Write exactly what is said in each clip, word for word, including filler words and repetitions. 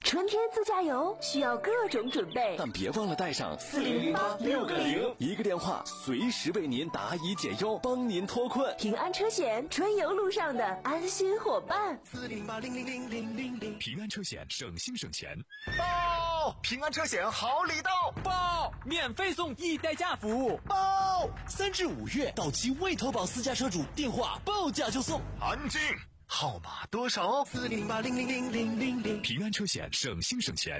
春天自驾游需要各种准备， 但别忘了带上四零零八六个零， 一个电话随时为您答疑解忧，帮您脱困。 平安车险，春游路上的安心伙伴。 四零八零零零零零零， 平安车险，省心省钱。 报！平安车险好礼到！ 报！免费送一代驾服务！ 报！ 三至五月到期未投保私家车主，电话报价就送。 安静。号码多少？四零八零零零零零零。 平安车险，省心省钱。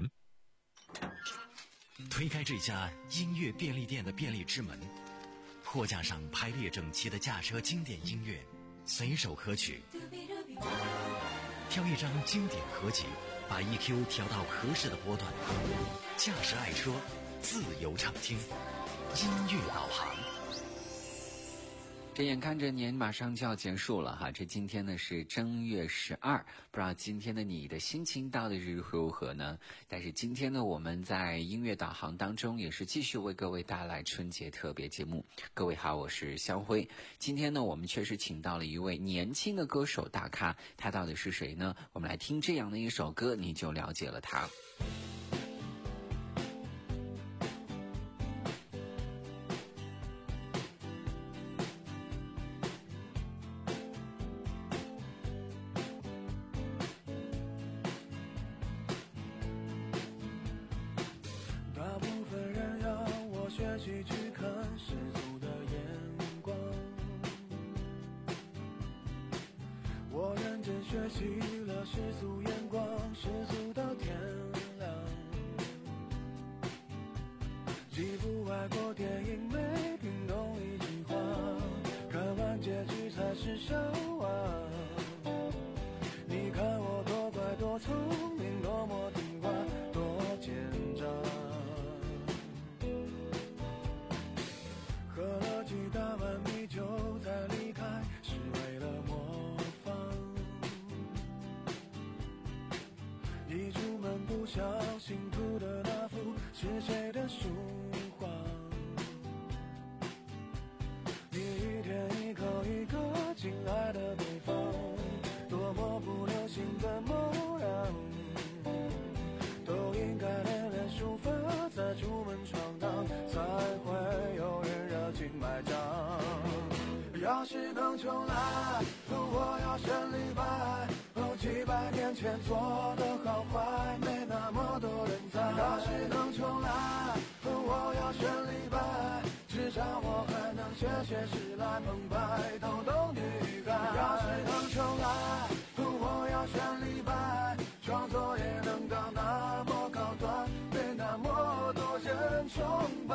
推开这家音乐便利店的便利之门，货架上排列整齐的驾车经典音乐，随手可取。挑一张经典合集，把 E Q 调到合适的波段，驾驶爱车，自由畅听，音乐导航。 这眼看着年马上就要结束了哈，这今天呢是正月十二，不知道今天的你的心情到底是如何呢？但是今天呢，我们在音乐导航当中也是继续为各位带来春节特别节目。各位好，我是香辉。今天呢，我们确实请到了一位年轻的歌手大咖，他到底是谁呢？我们来听这样的一首歌，你就了解了他。 学习了世俗眼光，世俗到天亮。既不爱过电影，没听懂一句话，看完结局才是笑话。你看我多乖多聪明，多么听话，多奸诈。喝了几大碗米酒再离开，是为了模仿。一出门不小心涂的那幅是谁的书画？你一天一口一个亲爱的对方，多么不流行的模样，都应该练练书法，再出门闯荡，才会有人热情买账。要是能重来，我要选李白。几百年前做的好坏，没那么多人在。要是能重来，我要选李白，至少我还能写写诗来澎湃逗逗女孩。要是能重来，我要选李白，创作也能到那么高端，被那么多人崇拜。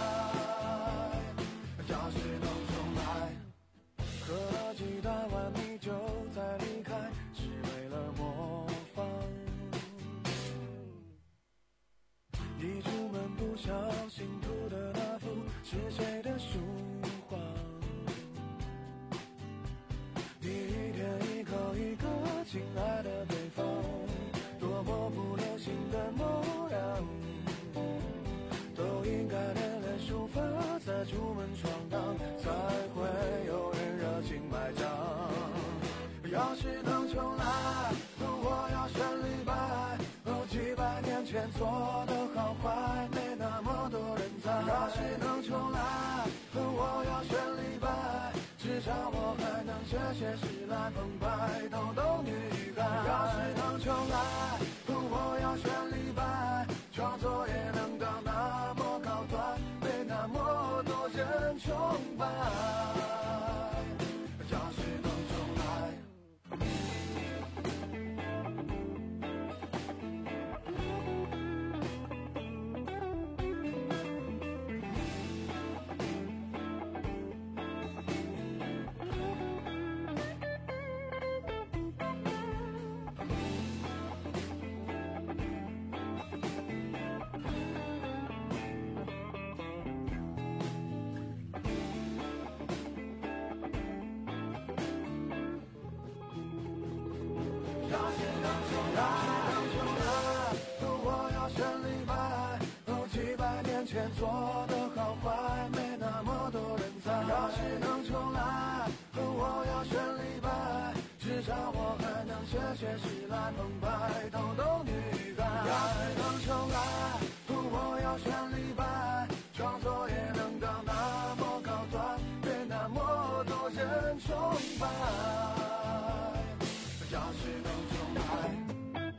要是能重来，喝了几大碗米酒再离开，为了模仿。一出门不小心涂的那幅是谁的书画？你一天一口一个亲爱的对方，多么不流行的模样，都应该练练书法，再出门闯荡，才会有人热情买账。要是能重来，我要选李白。几百年前做的好坏，没那么多人在。要是能重来，我要选李白，至少我还能写写诗来澎湃逗逗女孩。要是能重来，我要选李白，创作也能到那么高端，被那么多人崇拜。要是能重来。前做的好坏，没那么多人在。要是能重来，我要选李白，至少我还能写写诗来澎湃逗逗女孩。要人崇拜，要谁能崇拜？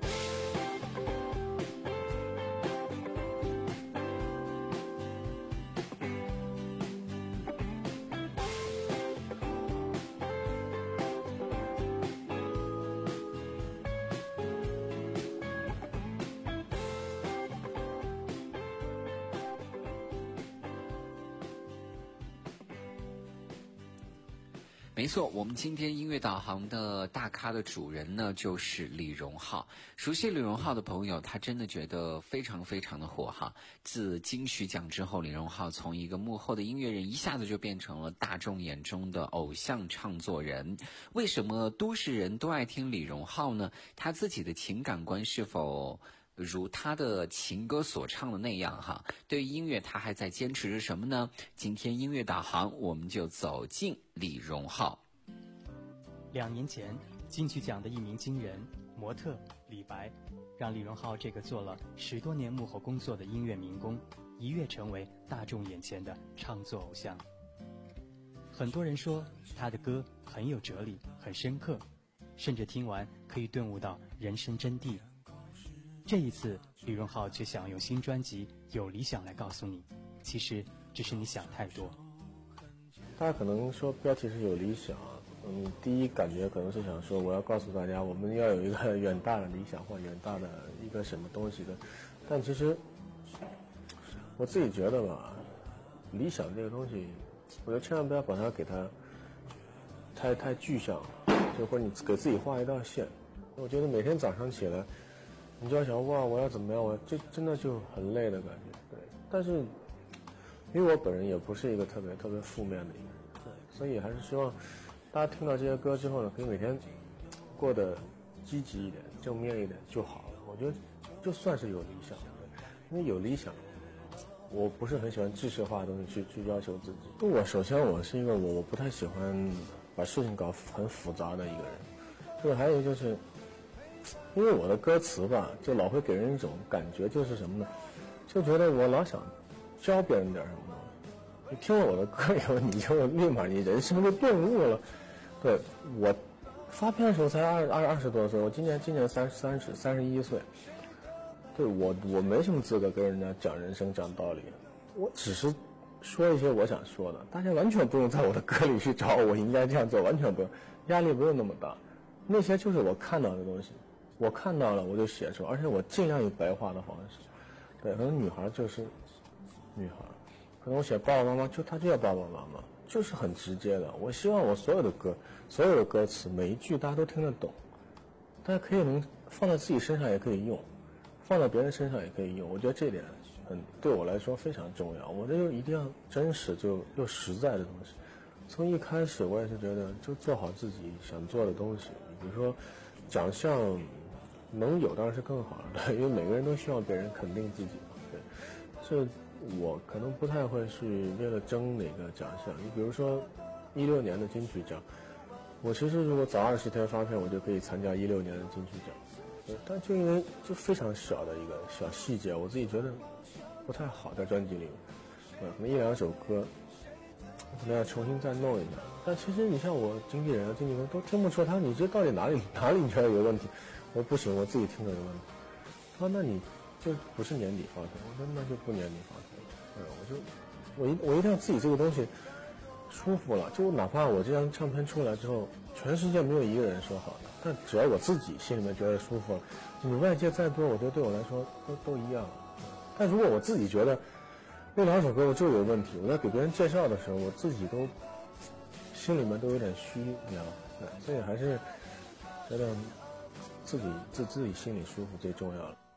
没错，我们今天音乐导航的大咖的主人呢，就是李荣浩。熟悉李荣浩的朋友，他真的觉得非常非常的火哈。自金曲奖之后，李荣浩从一个幕后的音乐人，一下子就变成了大众眼中的偶像唱作人。为什么都市人都爱听李荣浩呢？他自己的情感观是否如他的情歌所唱的那样哈？对于音乐，他还在坚持着什么呢？今天音乐导航，我们就走进李荣浩。 两年前，金曲奖的一名金人模特李白，让李荣浩这个做了十多年幕后工作的音乐民工，一跃成为大众眼前的唱作偶像。很多人说他的歌很有哲理，很深刻，甚至听完可以顿悟到人生真谛。这一次，李荣浩却想用新专辑《有理想》来告诉你，其实只是你想太多。 大家可能说标题是有理想，嗯，第一感觉可能是想说我要告诉大家，我们要有一个远大的理想或远大的一个什么东西的，但其实我自己觉得吧，理想这个东西，我觉得千万不要把它给它太太具象，就或者你给自己画一道线。我觉得每天早上起来，你就要想哇，我要怎么样？我这真的就很累的感觉，对。但是，因为我本人也不是一个特别特别负面的一个人，对，所以还是希望大家听到这些歌之后呢，可以每天过得积极一点、正面一点就好了。我觉得就算是有理想，对，因为有理想，我不是很喜欢制式化的东西去去要求自己。就我首先我是一个我我不太喜欢把事情搞很复杂的一个人，就是还有就是。因为我的歌词吧，就老会给人一种感觉，就是什么呢？就觉得我老想教别人点什么东西。你听了我的歌以后，你就立马你人生就顿悟了。对，我发片的时候才二二二十多岁，我今年今年三三十三十一岁。对我我没什么资格跟人家讲人生讲道理，我只是说一些我想说的，大家完全不用在我的歌里去找我应该这样做，完全不用，压力不用那么大。那些就是我看到的东西。我看到了我就写出，而且我尽量以白话的方式。对，可能女孩就是女孩，可能我写爸爸妈妈就她就叫爸爸妈妈，就是很直接的。我希望我所有的歌，所有的歌词每一句大家都听得懂，大家可以能放在自己身上也可以用，放在别人身上也可以用。我觉得这点很对我来说非常重要。我这就一定要真实就又实在的东西。从一开始我也是觉得就做好自己想做的东西，比如说奖项。能有当然是更好的，因为每个人都希望别人肯定自己嘛。对，这我可能不太会是为了争哪个奖项。你比如说一六年的金曲奖，我其实如果早二十天发片，我就可以参加一六年的金曲奖。对，但就因为就非常小的一个小细节，我自己觉得不太好，在专辑里面，呃，可能一两首歌，可能要重新再弄一下。但其实你像我经纪人啊、经纪人都听不出他，你这到底哪里哪里你觉得有问题？我不行，我自己听着有问题。他说：“那你就不是年底发片。”我说：“那就不年底发片。”嗯，我就我一我一定要自己这个东西舒服了，就哪怕我这张唱片出来之后，全世界没有一个人说好的，但只要我自己心里面觉得舒服了，你外界再多，我觉得对我来说都都一样。但如果我自己觉得那两首歌我就有问题，我在给别人介绍的时候，我自己都心里面都有点虚，你知道吗？对，所以还是觉得。自己自自己心里舒服最重要了。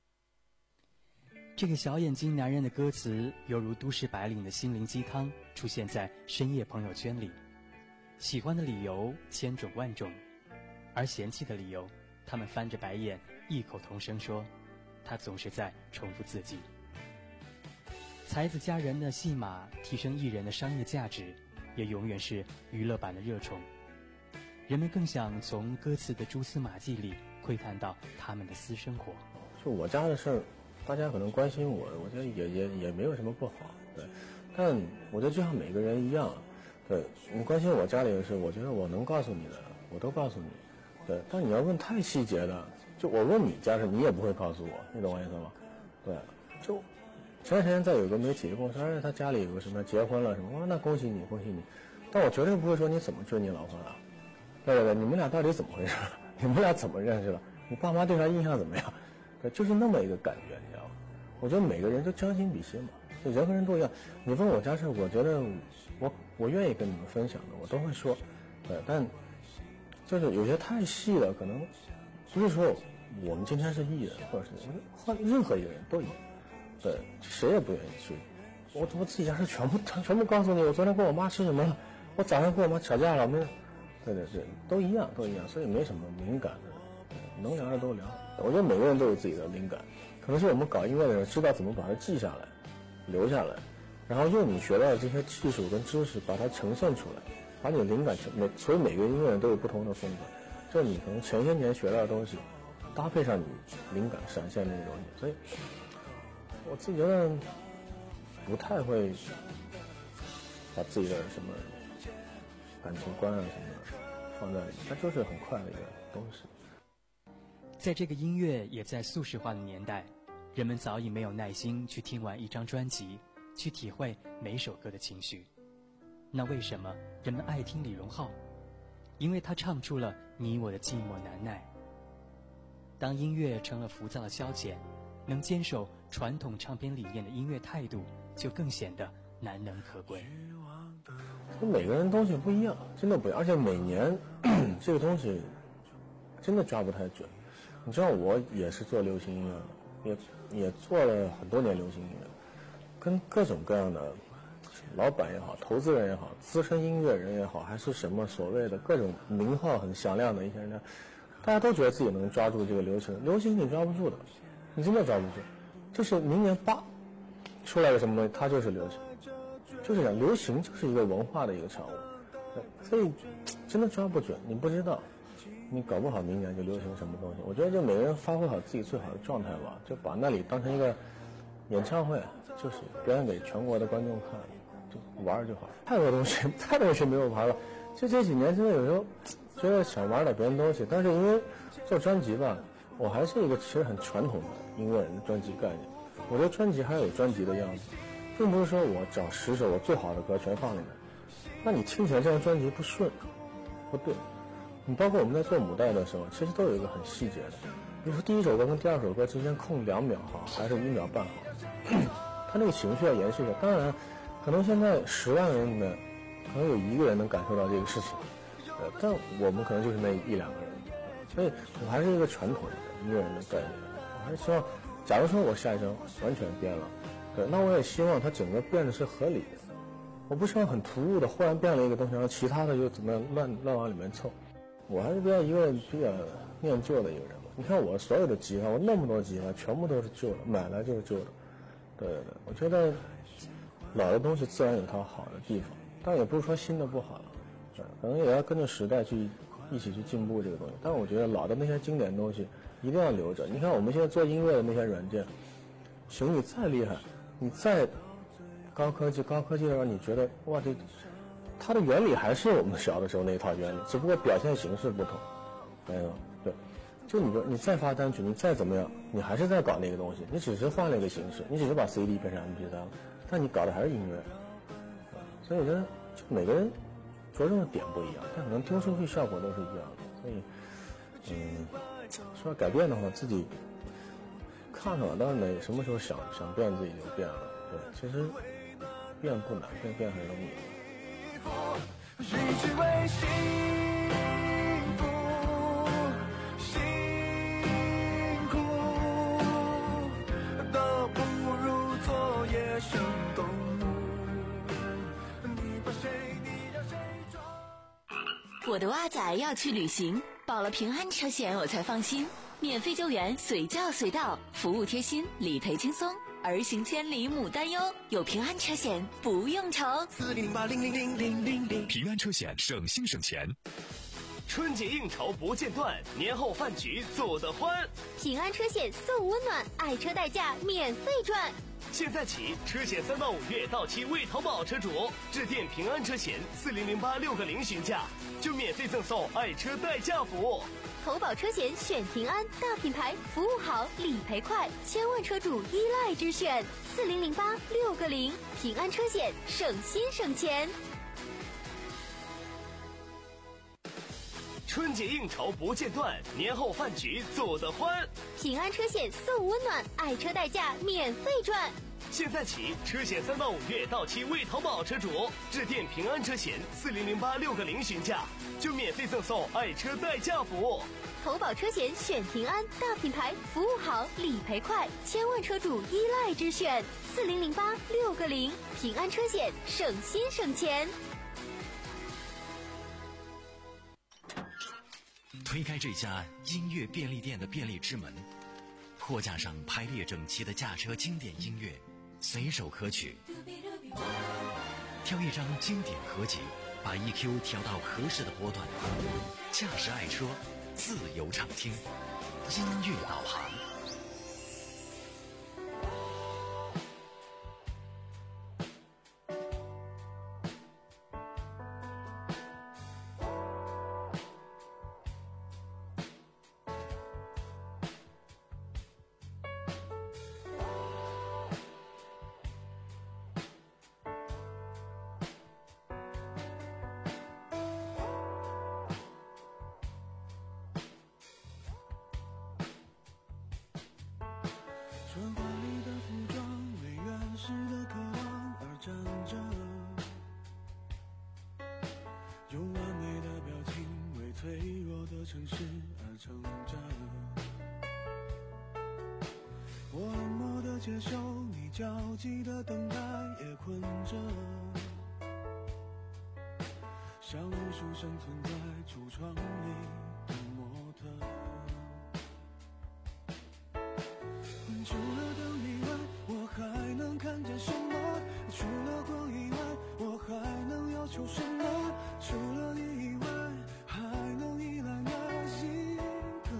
这个小眼睛男人的歌词犹如都市白领的心灵鸡汤，出现在深夜朋友圈里。喜欢的理由千种万种，而嫌弃的理由，他们翻着白眼异口同声说，他总是在重复自己。才子佳人的戏码提升艺人的商业价值，也永远是娱乐版的热宠。人们更想从歌词的蛛丝马迹里窥探到他们的私生活。 就我家的事儿，大家可能关心我，我觉得也也也没有什么不好，对。但我觉得就像每个人一样，对对，你关心我家里的事，我觉得我能告诉你的，我都告诉你。对，但你要问太细节的，就我问你家事，你也不会告诉我，你懂我意思吗？对，就前段时间在有个媒体跟我说，哎，他家里有个什么结婚了什么，我说那恭喜你，恭喜你。但我绝对不会说你怎么追你老婆了，对对对，你们俩到底怎么回事？你们俩怎么认识的？你爸妈对他印象怎么样？对，就是那么一个感觉，你知道吗？我觉得每个人都将心比心嘛，就人和人都一样。你问我家事，我觉得我我愿意跟你们分享的，我都会说。对，但就是有些太细了，可能不是说我们今天是艺人，或者是换任何一个人都一样。对，谁也不愿意去。我我自己家事全部全部告诉你，我昨天跟我妈吃什么了，我早上跟我妈吵架了，没有。对对对，都一样都一样，所以没什么敏感的，能聊的都聊。我觉得每个人都有自己的灵感，可能是我们搞音乐的人知道怎么把它记下来、留下来，然后用你学到的这些技术跟知识把它呈现出来，把你的灵感每所以每个音乐人都有不同的风格，就你可能前些年学到的东西，搭配上你灵感闪现那个东西，所以我自己觉得不太会把自己的什么感情观啊什么的放在里面，它就是很快的一个东西。 在这个音乐也在速食化的年代，人们早已没有耐心去听完一张专辑，去体会每首歌的情绪。那为什么人们爱听李荣浩？因为他唱出了你我的寂寞难耐。当音乐成了浮躁的消遣，能坚守传统唱片理念的音乐态度就更显得难能可贵。 每个人东西不一样，真的不一样，而且每年这个东西真的抓不太准。你知道我也是做流行音乐的，也也做了很多年流行音乐，跟各种各样的老板也好，投资人也好，资深音乐人也好，还是什么所谓的各种名号很响亮的一些人，大家都觉得自己能抓住这个流行，流行你抓不住的，你真的抓不住。就是明年八出来个什么东西，它就是流行，就是讲流行就是一个文化的一个产物，所以真的抓不准，你不知道。你搞不好明年就流行什么东西，我觉得就每个人发挥好自己最好的状态吧，就把那里当成一个演唱会，就是表演给全国的观众看，就玩就好。太多东西，太多东西没有玩了。就这几年真的有时候觉得想玩点别的东西，但是因为做专辑吧，我还是一个其实很传统的音乐人的专辑概念。我觉得专辑还有专辑的样子，并不是说我找十首我最好的歌全放里面，那你听起来这张专辑不顺，不对。你包括我们在做母带的时候，其实都有一个很细节的，比如说第一首歌跟第二首歌之间空两秒好，还是一秒半好，他那个情绪要延续的。当然，可能现在十万人里面，可能有一个人能感受到这个事情，呃，但我们可能就是那一两个人，所以我还是一个传统的音乐人的概念。我还是希望，假如说我下一张完全变了，对，那我也希望它整个变的是合理的，我不希望很突兀的忽然变了一个东西，然后其他的就怎么样乱乱往里面凑。我还是比较一个比较念旧的一个人嘛。你看我所有的吉他，我那么多吉他全部都是旧的，买来就是旧的。对对对，我觉得老的东西自然有它好的地方，但也不是说新的不好了，对，可能也要跟着时代去一起去进步这个东西。但我觉得老的那些经典的东西一定要留着。你看我们现在做音乐的那些软件，行，你再厉害，你再高科技，高科技的让你觉得哇这。它的原理还是我们小的时候那一套原理，只不过表现形式不同，没有对，就你你再发单曲，你再怎么样，你还是在搞那个东西，你只是换了一个形式，你只是把 C D 变成 M P 三了，但你搞的还是音乐，所以我觉得就每个人着重的点不一样，但可能听出去效果都是一样的。所以，嗯，说要改变的话，自己看看，当然哪什么时候想想变自己就变了，对，其实变不难，变变很容易。 一直为幸福辛苦，倒不如做野生动物。你把谁，你让谁抓？ 我的蛙仔要去旅行，保了平安车险我才放心，免费救援，随叫随到，服务贴心，理赔轻松。儿行千里母担忧，有平安车险不用愁。 四零零八零零零零零零， 平安车险省心省钱。 春节应酬不间断，年后饭局做得欢。 平安车险送温暖，爱车代驾免费赚。 现在起，车险三到五月到期未投保车主，致电平安车险四零零八六个零询价，就免费赠送爱车代驾服务。 投保车险选平安，大品牌，服务好，理赔快，千万车主依赖之选。四零零八六个零，平安车险，省心省钱。 春节应酬不间断，年后饭局做得欢。 平安车险送温暖，爱车代驾免费赚。 现在起，车险三到五月到期未投保车主，致电平安车险四零零八六个零询价，就免费赠送爱车代驾服务。 投保车险选平安，大品牌，服务好，理赔快，千万车主依赖之选。四零零八六个零，平安车险，省心省钱。 推开这家音乐便利店的便利之门，货架上排列整齐的驾车经典音乐，随手可取。挑一张经典合集，把 E Q 调到合适的波段，驾驶爱车，自由畅听，音乐导航。 春花里的服装为原始的渴望而站着，用完美的表情为脆弱的城市而撑着。我冷漠的接受你焦急的等待，也困着，像无数生存在橱窗里的模特。除了灯以外，我还能看见什么？除了光以外，我还能要求什么？除了你以外，还能依赖哪一个？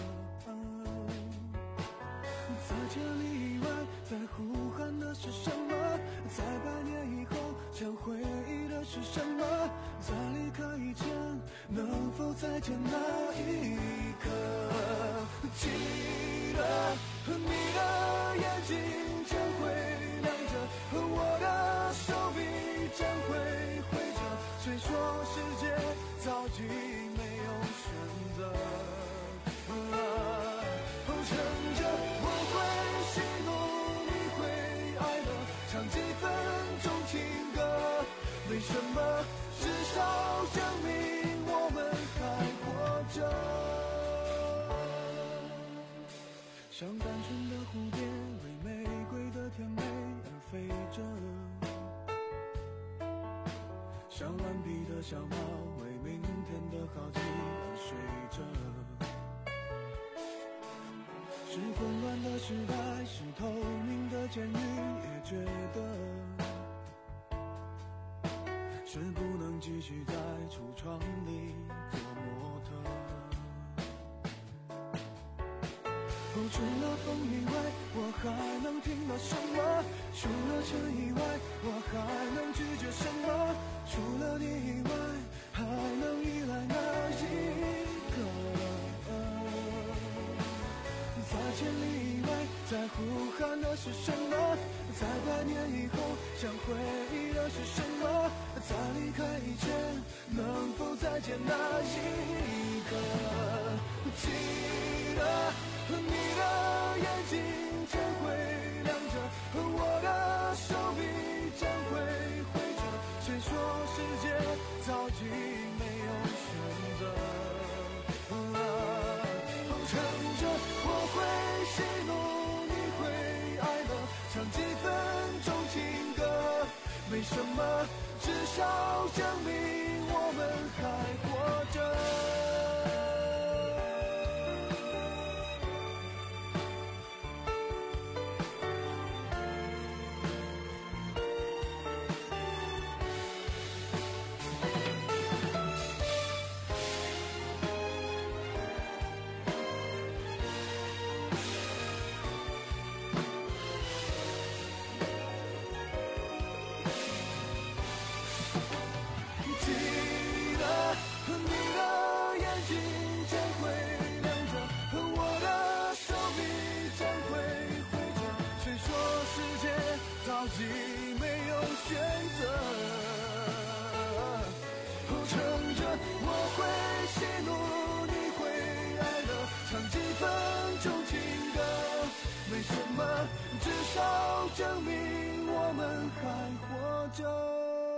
在千里以外，在呼喊的是什么？在百年以后，想回忆的是什么？在离开以前，能否再见那一刻？记得你的眼睛将会亮着，我的手臂将会挥着。谁说世界早已没有选择？啊，趁着我会喜怒，你会哀乐，唱几分钟情歌。为什么？至少证明我们还活着。像单纯的蝴蝶为玫瑰的甜美而飞着，像顽皮的小猫为明天的好奇而睡着。是混乱的时代，是透明的监狱，也觉得是不能继续在橱窗里做模特。除了风以外，我还能听到什么？除了尘以外，我还能拒绝什么？除了你以外，还能依赖哪一个？在千里以外，在呼喊的是什么？在百年以后，想回忆的是什么？在离开以前，能否再见那一刻？记得你的眼睛将会亮着，我的手臂将会挥着。谁说世界早已没有选择？啊，趁着我会喜怒，你会哀乐，唱几分钟情歌。为什么？至少证明我们还活着。 少证明我们还活着。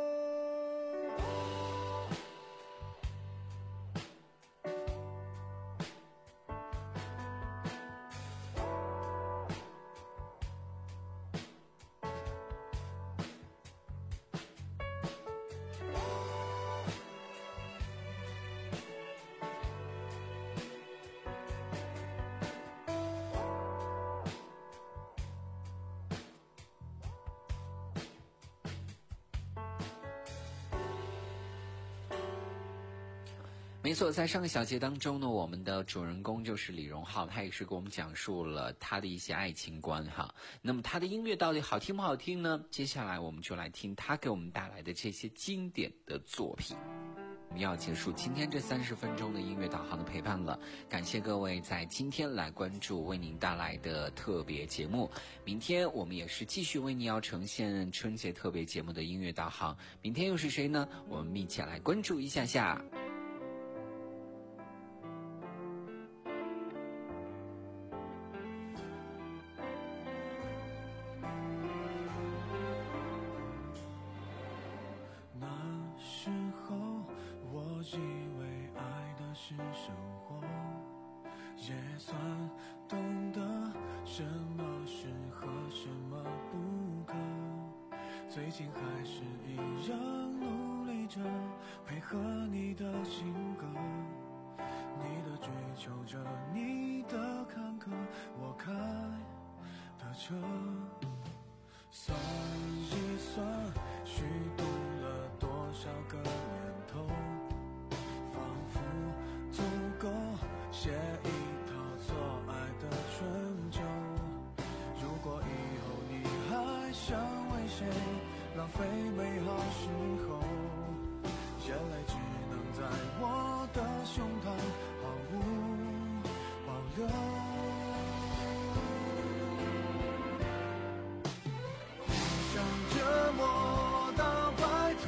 没错，在上个小节当中呢，我们的主人公就是李荣浩，他也是给我们讲述了他的一些爱情观哈。那么他的音乐到底好听不好听呢？接下来我们就来听他给我们带来的这些经典的作品。我们要结束今天这三十分钟的音乐导航的陪伴了，感谢各位在今天来关注为您带来的特别节目。明天我们也是继续为您要呈现春节特别节目的音乐导航。明天又是谁呢？我们密切来关注一下下。 最近还是一样努力着配合你的性格，你的追求着，你的坎坷，我开的车。算一算虚度了多少个年头，仿佛足够写一套错爱的春秋。如果以后你还想为谁浪费美好时候，眼泪只能在我的胸膛毫无保留。互相折磨到白头，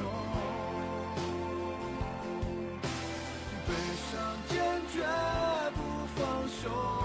悲伤坚决不放手。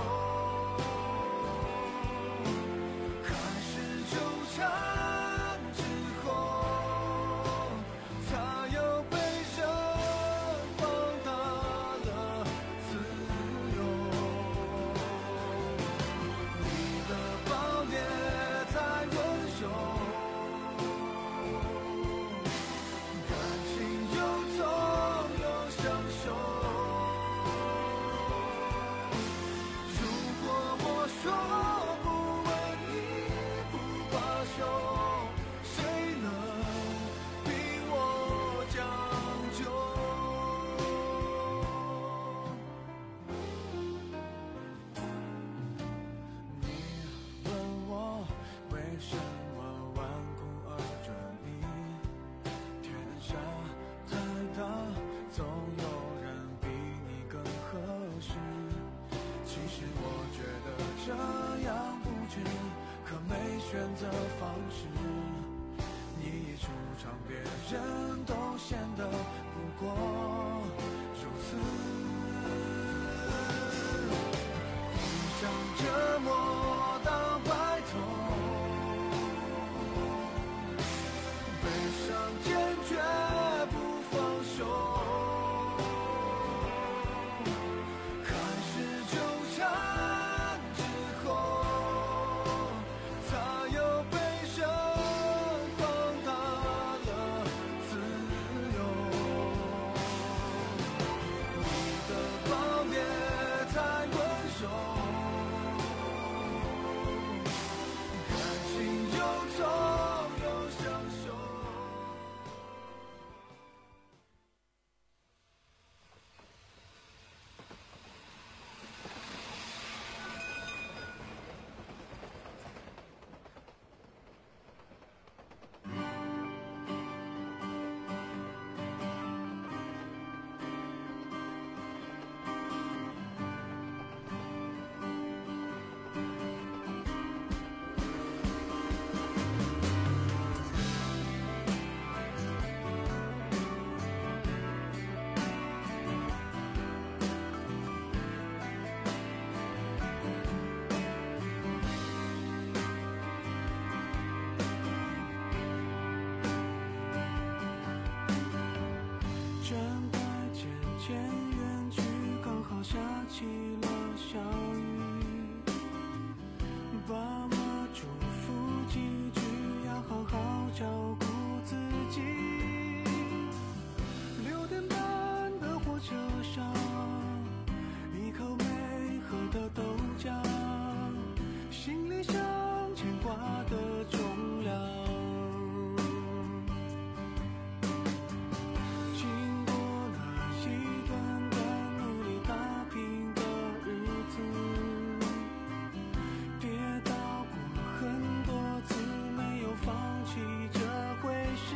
选择方式，你一出场，别人都显得不过如此。互相折磨到白头，悲伤坚决不放手。开始纠缠之后， 起了小雨。爸妈嘱咐几句，要好好照顾自己。六点半的火车上，一口没喝的豆浆，行李箱牵挂的重量。经过了一段段努力打拼的日子，跌倒过很多次，没有放弃这回事。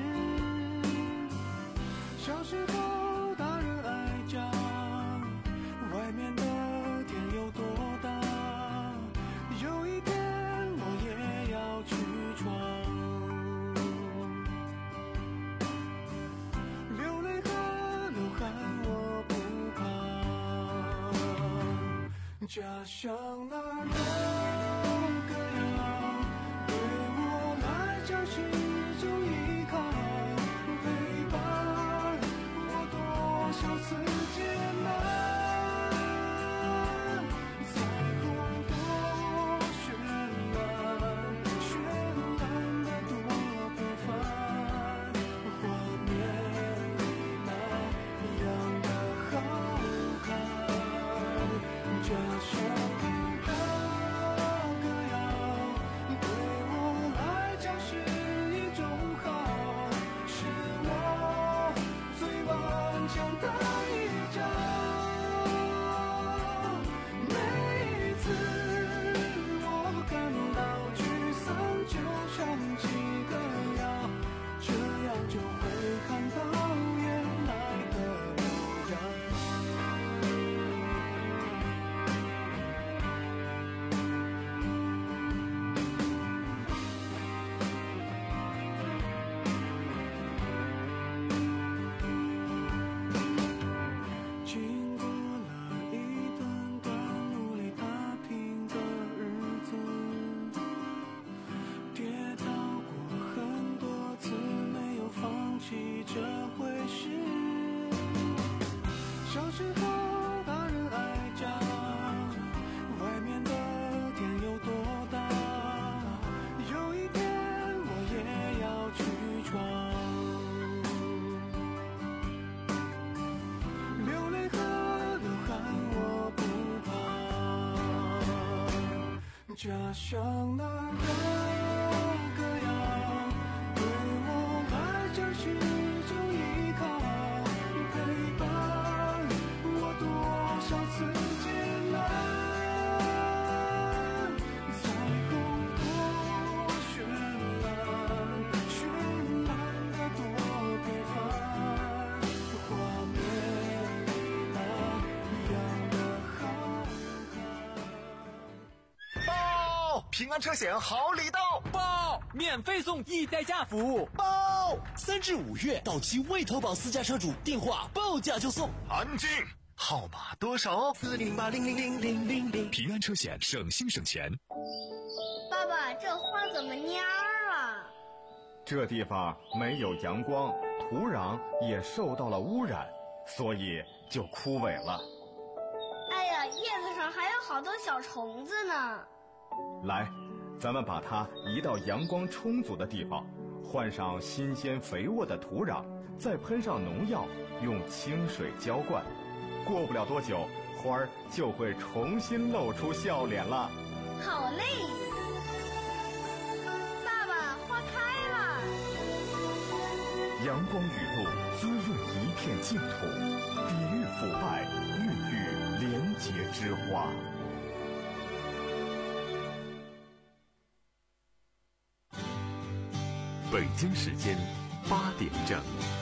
小时候大人爱讲，外面的天有多大，有一天我也要去闯。流泪和流汗我不怕，家乡那儿的歌谣对我来讲是一种依靠，陪伴我多少次艰难。彩虹多绚烂，绚烂的多平凡，画面里那样的好看。家乡的歌谣对我来讲是一种好，是我最顽强的一张。每一次我感到沮丧，就唱起歌谣，这样就会看到原来的模样。经过了一段段努力打拼的日子，跌倒过很多次，没有放弃这回事。小时候大人爱讲，外面的天有多大，有一天我也要去闯。流泪和流汗我不怕，家乡那儿的歌谣对我来讲是一种依靠，陪伴我多少次艰难。彩虹多绚烂，绚烂的多平凡，画面里那样的好看。 报！平安车险好礼到！ 报！免费送一代驾服务！ 报！三至五月到期未投保私家车主电话报价就送。 安静！号码多少？ 四零八零零零零零零。 平安车险，省心省钱。 爸爸，这花怎么蔫儿了？ 这地方没有阳光，土壤也受到了污染，所以就枯萎了。 哎呀，叶子上还有好多小虫子呢。 来，咱们把它移到阳光充足的地方，换上新鲜肥沃的土壤，再喷上农药，用清水浇灌。过不了多久，花儿就会重新露出笑脸了。 好嘞！爸爸，花开了！ 阳光雨露滋润一片净土，抵御腐败，孕育廉洁之花。 北京时间八点整。